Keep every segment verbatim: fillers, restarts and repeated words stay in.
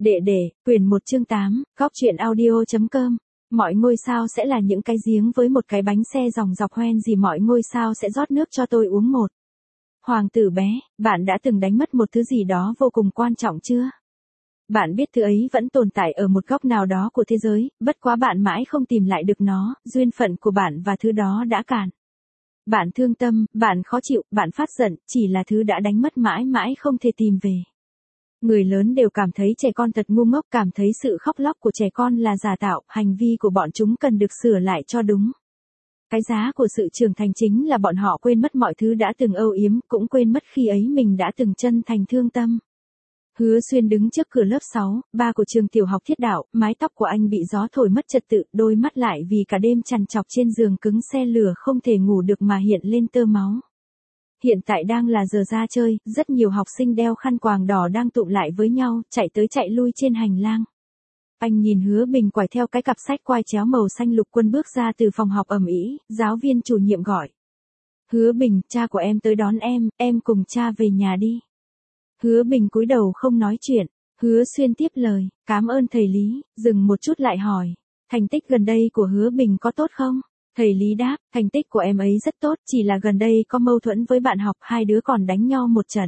Đệ đệ, quyển một chương tám, góc truyện audio.com. Mọi ngôi sao sẽ là những cái giếng với một cái bánh xe dòng dọc hoen gì mọi ngôi sao sẽ rót nước cho tôi uống một. Hoàng tử bé, bạn đã từng đánh mất một thứ gì đó vô cùng quan trọng chưa? Bạn biết thứ ấy vẫn tồn tại ở một góc nào đó của thế giới, bất quá bạn mãi không tìm lại được nó, duyên phận của bạn và thứ đó đã cạn. Bạn thương tâm, bạn khó chịu, bạn phát giận, chỉ là thứ đã đánh mất mãi mãi không thể tìm về. Người lớn đều cảm thấy trẻ con thật ngu ngốc, cảm thấy sự khóc lóc của trẻ con là giả tạo, hành vi của bọn chúng cần được sửa lại cho đúng. Cái giá của sự trưởng thành chính là bọn họ quên mất mọi thứ đã từng âu yếm, cũng quên mất khi ấy mình đã từng chân thành thương tâm. Hứa Xuyên đứng trước cửa lớp sáu, ba của trường tiểu học Thiết Đạo, mái tóc của anh bị gió thổi mất trật tự, đôi mắt lại vì cả đêm trằn trọc trên giường cứng xe lửa không thể ngủ được mà hiện lên tơ máu. Hiện tại đang là giờ ra chơi, rất nhiều học sinh đeo khăn quàng đỏ đang tụ lại với nhau, chạy tới chạy lui trên hành lang. Anh nhìn Hứa Bình quải theo cái cặp sách quai chéo màu xanh lục quân bước ra từ phòng học ầm ĩ, giáo viên chủ nhiệm gọi. Hứa Bình, cha của em tới đón em, em cùng cha về nhà đi. Hứa Bình cúi đầu không nói chuyện, Hứa Xuyên tiếp lời, cảm ơn thầy Lý, dừng một chút lại hỏi, thành tích gần đây của Hứa Bình có tốt không? Thầy Lý đáp, thành tích của em ấy rất tốt, chỉ là gần đây có mâu thuẫn với bạn học, hai đứa còn đánh nhau một trận.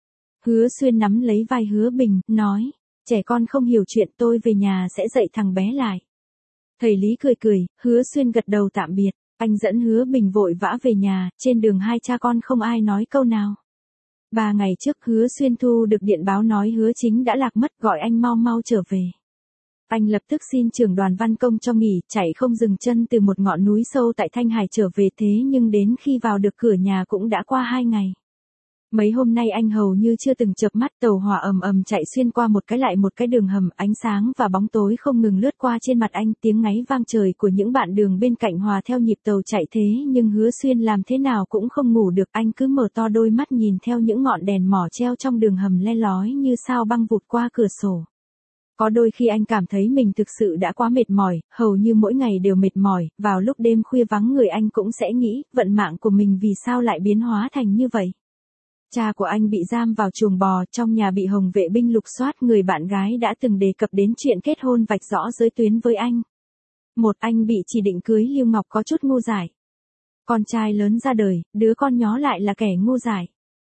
Hứa Xuyên nắm lấy vai Hứa Bình, nói, trẻ con không hiểu chuyện, tôi về nhà sẽ dạy thằng bé lại. Thầy Lý cười cười, Hứa Xuyên gật đầu tạm biệt, anh dẫn Hứa Bình vội vã về nhà, trên đường hai cha con không ai nói câu nào. Ba ngày trước Hứa Xuyên thu được điện báo nói Hứa Chính đã lạc mất, gọi anh mau mau trở về. Anh lập tức xin trưởng đoàn văn công cho nghỉ, chạy không dừng chân từ một ngọn núi sâu tại Thanh Hải trở về, thế nhưng đến khi vào được cửa nhà cũng đã qua hai ngày. Mấy hôm nay anh hầu như chưa từng chợp mắt, tàu hỏa ầm ầm chạy xuyên qua một cái lại một cái đường hầm, ánh sáng và bóng tối không ngừng lướt qua trên mặt anh, tiếng ngáy vang trời của những bạn đường bên cạnh hòa theo nhịp tàu chạy, thế nhưng Hứa Xuyên làm thế nào cũng không ngủ được, anh cứ mở to đôi mắt nhìn theo những ngọn đèn mỏ treo trong đường hầm le lói như sao băng vụt qua cửa sổ. Có đôi khi anh cảm thấy mình thực sự đã quá mệt mỏi, hầu như mỗi ngày đều mệt mỏi, vào lúc đêm khuya vắng người anh cũng sẽ nghĩ, vận mạng của mình vì sao lại biến hóa thành như vậy. Cha của anh bị giam vào chuồng bò, trong nhà bị Hồng vệ binh lục soát, người bạn gái đã từng đề cập đến chuyện kết hôn vạch rõ giới tuyến với anh. Một anh bị chỉ định cưới Lưu Ngọc có chút ngu dại. Con trai lớn ra đời, đứa con nhó lại là kẻ ngu dại.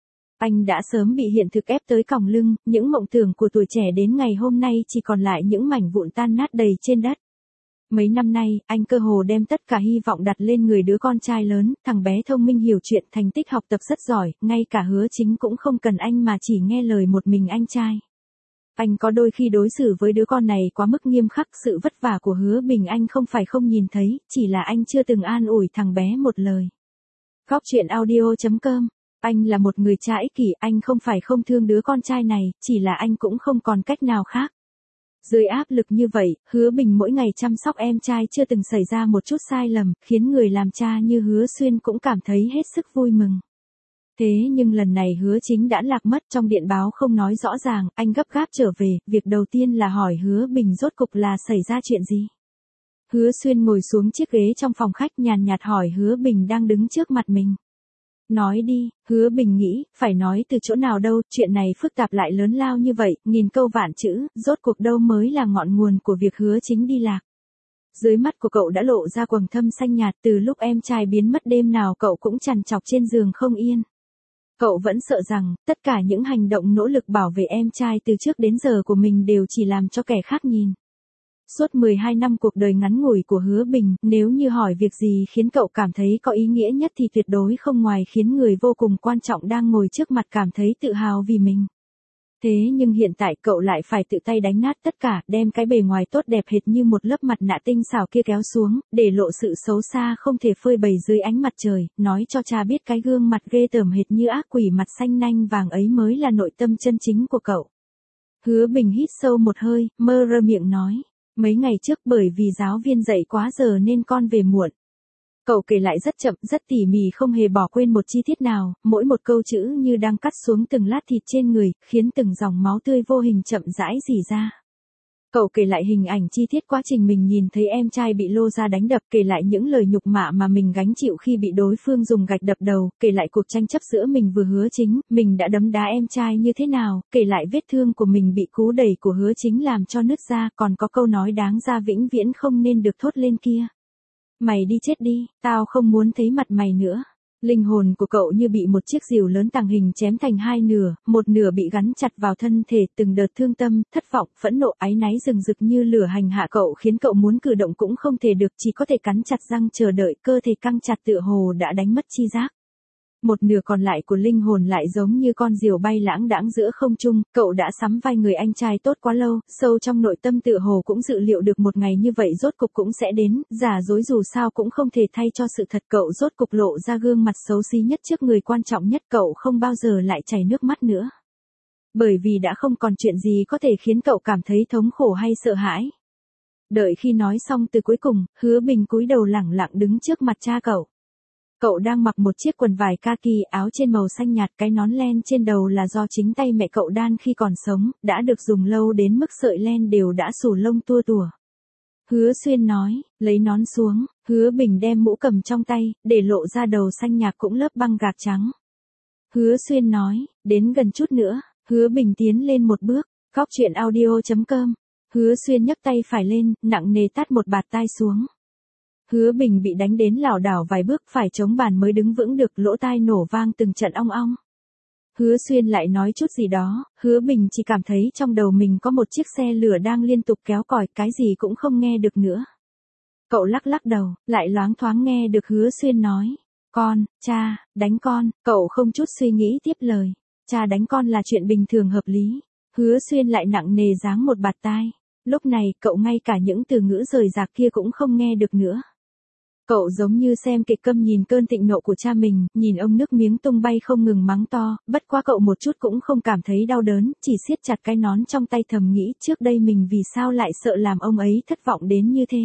Anh đã sớm bị hiện thực ép tới còng lưng, những mộng tưởng của tuổi trẻ đến ngày hôm nay chỉ còn lại những mảnh vụn tan nát đầy trên đất. Mấy năm nay, anh cơ hồ đem tất cả hy vọng đặt lên người đứa con trai lớn, thằng bé thông minh hiểu chuyện, thành tích học tập rất giỏi, ngay cả Hứa Chính cũng không cần anh mà chỉ nghe lời một mình anh trai. Anh có đôi khi đối xử với đứa con này quá mức nghiêm khắc, sự vất vả của Hứa Bình anh không phải không nhìn thấy, chỉ là anh chưa từng an ủi thằng bé một lời. Góc truyện audio.com. Anh là một người cha ích kỷ, anh không phải không thương đứa con trai này, chỉ là anh cũng không còn cách nào khác. Dưới áp lực như vậy, Hứa Bình mỗi ngày chăm sóc em trai chưa từng xảy ra một chút sai lầm, khiến người làm cha như Hứa Xuyên cũng cảm thấy hết sức vui mừng. Thế nhưng lần này Hứa Chính đã lạc mất, trong điện báo không nói rõ ràng, anh gấp gáp trở về, việc đầu tiên là hỏi Hứa Bình rốt cục là xảy ra chuyện gì. Hứa Xuyên ngồi xuống chiếc ghế trong phòng khách nhàn nhạt hỏi Hứa Bình đang đứng trước mặt mình. Nói đi, Hứa Bình nghĩ, phải nói từ chỗ nào đâu, chuyện này phức tạp lại lớn lao như vậy, nghìn câu vạn chữ, rốt cuộc đâu mới là ngọn nguồn của việc Hứa Chính đi lạc. Dưới mắt của cậu đã lộ ra quầng thâm xanh nhạt, từ lúc em trai biến mất đêm nào cậu cũng trằn trọc trên giường không yên. Cậu vẫn sợ rằng, tất cả những hành động nỗ lực bảo vệ em trai từ trước đến giờ của mình đều chỉ làm cho kẻ khác nhìn. Suốt mười hai năm cuộc đời ngắn ngủi của Hứa Bình, nếu như hỏi việc gì khiến cậu cảm thấy có ý nghĩa nhất thì tuyệt đối không ngoài khiến người vô cùng quan trọng đang ngồi trước mặt cảm thấy tự hào vì mình. Thế nhưng hiện tại cậu lại phải tự tay đánh nát tất cả, đem cái bề ngoài tốt đẹp hệt như một lớp mặt nạ tinh xảo kia kéo xuống, để lộ sự xấu xa không thể phơi bày dưới ánh mặt trời, nói cho cha biết cái gương mặt ghê tởm hệt như ác quỷ mặt xanh nanh vàng ấy mới là nội tâm chân chính của cậu. Hứa Bình hít sâu một hơi, mơ rơ miệng nói. Mấy ngày trước bởi vì giáo viên dạy quá giờ nên con về muộn. Cậu kể lại rất chậm, rất tỉ mỉ, không hề bỏ quên một chi tiết nào, mỗi một câu chữ như đang cắt xuống từng lát thịt trên người, khiến từng dòng máu tươi vô hình chậm rãi rỉ ra. Cậu kể lại hình ảnh chi tiết quá trình mình nhìn thấy em trai bị Lô Gia đánh đập, kể lại những lời nhục mạ mà mình gánh chịu khi bị đối phương dùng gạch đập đầu, kể lại cuộc tranh chấp giữa mình vừa Hứa Chính, mình đã đấm đá em trai như thế nào, kể lại vết thương của mình bị cú đẩy của Hứa Chính làm cho nứt ra, còn có câu nói đáng ra vĩnh viễn không nên được thốt lên kia. Mày đi chết đi, tao không muốn thấy mặt mày nữa. Linh hồn của cậu như bị một chiếc rìu lớn tàng hình chém thành hai nửa, một nửa bị gắn chặt vào thân thể, từng đợt thương tâm, thất vọng, phẫn nộ, áy náy rừng rực như lửa hành hạ cậu, khiến cậu muốn cử động cũng không thể được, chỉ có thể cắn chặt răng chờ đợi, cơ thể căng chặt tựa hồ đã đánh mất chi giác. Một nửa còn lại của linh hồn lại giống như con diều bay lãng đãng giữa không trung, cậu đã sắm vai người anh trai tốt quá lâu, sâu trong nội tâm tựa hồ cũng dự liệu được một ngày như vậy rốt cục cũng sẽ đến, giả dối dù sao cũng không thể thay cho sự thật, cậu rốt cục lộ ra gương mặt xấu xí nhất trước người quan trọng nhất, cậu không bao giờ lại chảy nước mắt nữa. Bởi vì đã không còn chuyện gì có thể khiến cậu cảm thấy thống khổ hay sợ hãi. Đợi khi nói xong từ cuối cùng, Hứa Bình cúi đầu lẳng lặng đứng trước mặt cha cậu. Cậu đang mặc một chiếc quần vải kaki, áo trên màu xanh nhạt, cái nón len trên đầu là do chính tay mẹ cậu đan khi còn sống, đã được dùng lâu đến mức sợi len đều đã xù lông tua tủa. Hứa Xuyên nói, lấy nón xuống, Hứa Bình đem mũ cầm trong tay, để lộ ra đầu xanh nhạt cũng lớp băng gạc trắng. Hứa Xuyên nói, đến gần chút nữa, Hứa Bình tiến lên một bước, góc chuyện audio chấm com. Hứa Xuyên nhấc tay phải lên, nặng nề tát một bạt tai xuống. Hứa Bình bị đánh đến lảo đảo vài bước, phải chống bàn mới đứng vững được, lỗ tai nổ vang từng trận ong ong. Hứa Xuyên lại nói chút gì đó, Hứa Bình chỉ cảm thấy trong đầu mình có một chiếc xe lửa đang liên tục kéo còi, cái gì cũng không nghe được nữa. Cậu lắc lắc đầu, lại loáng thoáng nghe được Hứa Xuyên nói, con, cha, đánh con, cậu không chút suy nghĩ tiếp lời, cha đánh con là chuyện bình thường hợp lý. Hứa Xuyên lại nặng nề giáng một bạt tai, lúc này cậu ngay cả những từ ngữ rời rạc kia cũng không nghe được nữa. Cậu giống như xem kịch câm nhìn cơn thịnh nộ của cha mình, nhìn ông nước miếng tung bay không ngừng mắng to, bất quá cậu một chút cũng không cảm thấy đau đớn, chỉ siết chặt cái nón trong tay thầm nghĩ trước đây mình vì sao lại sợ làm ông ấy thất vọng đến như thế.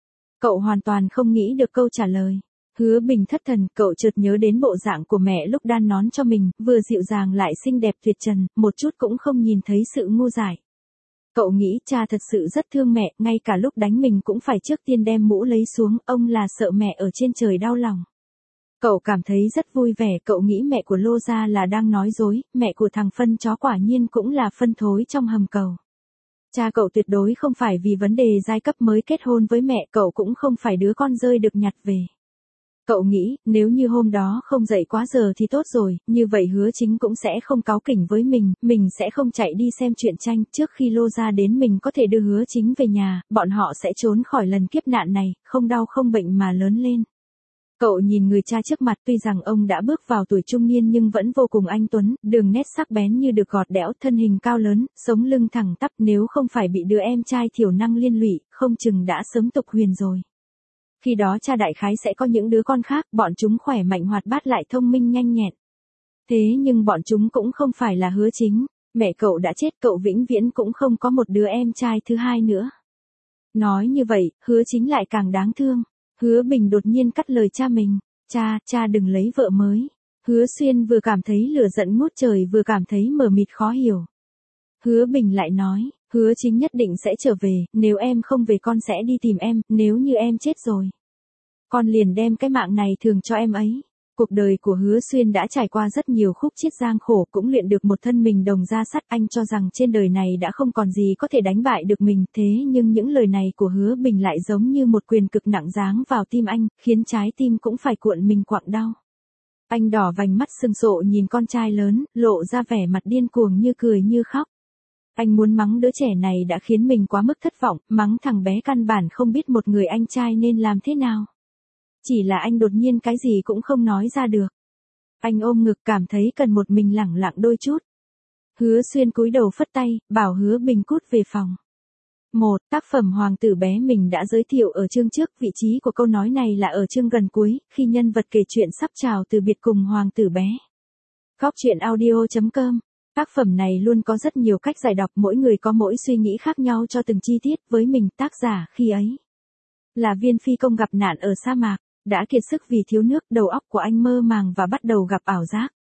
Cậu hoàn toàn không nghĩ được câu trả lời. Hứa Bình thất thần, cậu chợt nhớ đến bộ dạng của mẹ lúc đan nón cho mình, vừa dịu dàng lại xinh đẹp tuyệt trần, một chút cũng không nhìn thấy sự ngu dại. Cậu nghĩ cha thật sự rất thương mẹ, ngay cả lúc đánh mình cũng phải trước tiên đem mũ lấy xuống, ông là sợ mẹ ở trên trời đau lòng. Cậu cảm thấy rất vui vẻ, cậu nghĩ mẹ của Lô Gia là đang nói dối, mẹ của thằng phân chó quả nhiên cũng là phân thối trong hầm cầu. Cha cậu tuyệt đối không phải vì vấn đề giai cấp mới kết hôn với mẹ, cậu cũng không phải đứa con rơi được nhặt về. Cậu nghĩ, nếu như hôm đó không dậy quá giờ thì tốt rồi, như vậy Hứa Chính cũng sẽ không cáu kỉnh với mình, mình sẽ không chạy đi xem truyện tranh, trước khi Lô Gia đến mình có thể đưa Hứa Chính về nhà, bọn họ sẽ trốn khỏi lần kiếp nạn này, không đau không bệnh mà lớn lên. Cậu nhìn người cha trước mặt, tuy rằng ông đã bước vào tuổi trung niên nhưng vẫn vô cùng anh tuấn, đường nét sắc bén như được gọt đẽo, thân hình cao lớn, sống lưng thẳng tắp, nếu không phải bị đứa em trai thiểu năng liên lụy, không chừng đã sớm tục huyền rồi. Khi đó cha đại khái sẽ có những đứa con khác, bọn chúng khỏe mạnh hoạt bát lại thông minh nhanh nhẹn. Thế nhưng bọn chúng cũng không phải là Hứa Chính, mẹ cậu đã chết, cậu vĩnh viễn cũng không có một đứa em trai thứ hai nữa. Nói như vậy, Hứa Chính lại càng đáng thương. Hứa Bình đột nhiên cắt lời cha mình, cha, cha đừng lấy vợ mới. Hứa Xuyên vừa cảm thấy lửa giận ngút trời vừa cảm thấy mờ mịt khó hiểu. Hứa Bình lại nói, Hứa Chính nhất định sẽ trở về, nếu em không về con sẽ đi tìm em, nếu như em chết rồi, con liền đem cái mạng này thường cho em ấy. Cuộc đời của Hứa Xuyên đã trải qua rất nhiều khúc chiết gian khổ, cũng luyện được một thân mình đồng da sắt, anh cho rằng trên đời này đã không còn gì có thể đánh bại được mình, thế nhưng những lời này của Hứa Bình lại giống như một quyền cực nặng giáng vào tim anh, khiến trái tim cũng phải cuộn mình quặn đau. Anh đỏ vành mắt sưng sộ nhìn con trai lớn, lộ ra vẻ mặt điên cuồng như cười như khóc. Anh muốn mắng đứa trẻ này đã khiến mình quá mức thất vọng, mắng thằng bé căn bản không biết một người anh trai nên làm thế nào. Chỉ là anh đột nhiên cái gì cũng không nói ra được. Anh ôm ngực cảm thấy cần một mình lẳng lặng đôi chút. Hứa Xuyên cúi đầu phất tay, bảo Hứa Bình cút về phòng. Một, tác phẩm Hoàng tử bé mình đã giới thiệu ở chương trước, vị trí của câu nói này là ở chương gần cuối, khi nhân vật kể chuyện sắp chào từ biệt cùng Hoàng tử bé. Góc chuyện audio chấm com. Tác phẩm này luôn có rất nhiều cách giải đọc, mỗi người có mỗi suy nghĩ khác nhau cho từng chi tiết, với mình tác giả khi ấy là viên phi công gặp nạn ở sa mạc, đã kiệt sức vì thiếu nước, đầu óc của anh mơ màng và bắt đầu gặp ảo giác.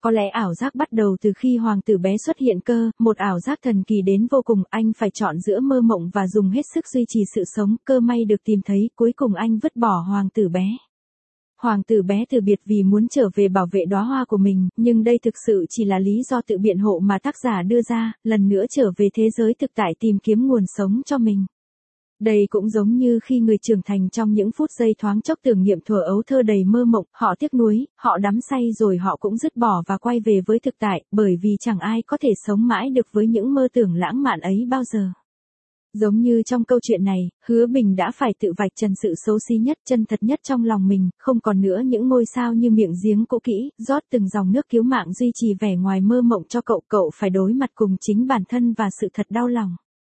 có lẽ ảo giác bắt đầu từ khi hoàng tử bé xuất hiện cơ, một ảo giác thần kỳ đến vô cùng, anh phải chọn giữa mơ mộng và dùng hết sức duy trì sự sống, cơ may được tìm thấy, cuối cùng anh vứt bỏ hoàng tử bé. Hoàng tử bé từ biệt vì muốn trở về bảo vệ đóa hoa của mình, nhưng đây thực sự chỉ là lý do tự biện hộ mà tác giả đưa ra, lần nữa trở về thế giới thực tại tìm kiếm nguồn sống cho mình. Đây cũng giống như khi người trưởng thành trong những phút giây thoáng chốc tưởng niệm thuở ấu thơ đầy mơ mộng, họ tiếc nuối, họ đắm say rồi họ cũng dứt bỏ và quay về với thực tại, bởi vì chẳng ai có thể sống mãi được với những mơ tưởng lãng mạn ấy bao giờ. Giống như trong câu chuyện này, Hứa Bình đã phải tự vạch trần sự xấu xí nhất, chân thật nhất trong lòng mình, không còn nữa những ngôi sao như miệng giếng cũ kỹ, rót từng dòng nước cứu mạng duy trì vẻ ngoài mơ mộng cho cậu, cậu phải đối mặt cùng chính bản thân và sự thật đau lòng.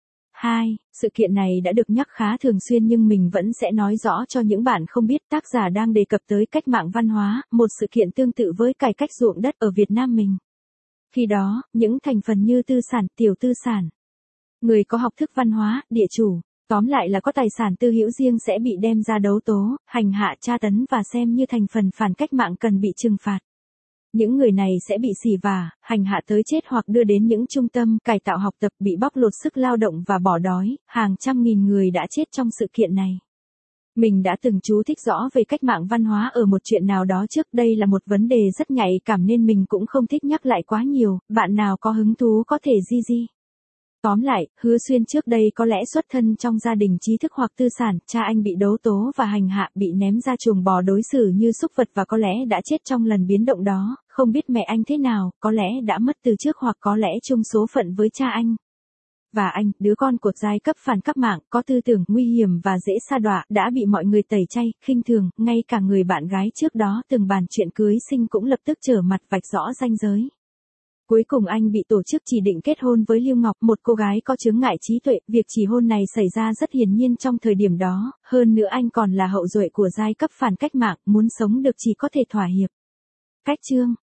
hai. Sự kiện này đã được nhắc khá thường xuyên nhưng mình vẫn sẽ nói rõ cho những bạn không biết, tác giả đang đề cập tới cách mạng văn hóa, một sự kiện tương tự với cải cách ruộng đất ở Việt Nam mình. Khi đó, những thành phần như tư sản, tiểu tư sản, người có học thức văn hóa, địa chủ, tóm lại là có tài sản tư hữu riêng sẽ bị đem ra đấu tố, hành hạ, tra tấn và xem như thành phần phản cách mạng cần bị trừng phạt. Những người này sẽ bị xỉ vả, hành hạ tới chết hoặc đưa đến những trung tâm cải tạo học tập, bị bóc lột sức lao động và bỏ đói, hàng trăm nghìn người đã chết trong sự kiện này. Mình đã từng chú thích rõ về cách mạng văn hóa ở một chuyện nào đó trước, đây là một vấn đề rất nhạy cảm nên mình cũng không thích nhắc lại quá nhiều, bạn nào có hứng thú có thể di di. Tóm lại, Hứa Xuyên trước đây có lẽ xuất thân trong gia đình trí thức hoặc tư sản, cha anh bị đấu tố và hành hạ, bị ném ra chuồng bò đối xử như súc vật và có lẽ đã chết trong lần biến động đó, không biết mẹ anh thế nào, có lẽ đã mất từ trước hoặc có lẽ chung số phận với cha anh. Và anh, đứa con của giai cấp phản cách mạng, có tư tưởng nguy hiểm và dễ sa đọa, đã bị mọi người tẩy chay, khinh thường, ngay cả người bạn gái trước đó từng bàn chuyện cưới sinh cũng lập tức trở mặt vạch rõ ranh giới. Cuối cùng anh bị tổ chức chỉ định kết hôn với Lưu Ngọc, một cô gái có chướng ngại trí tuệ, việc chỉ hôn này xảy ra rất hiển nhiên trong thời điểm đó, hơn nữa anh còn là hậu duệ của giai cấp phản cách mạng, muốn sống được chỉ có thể thỏa hiệp. Cách chương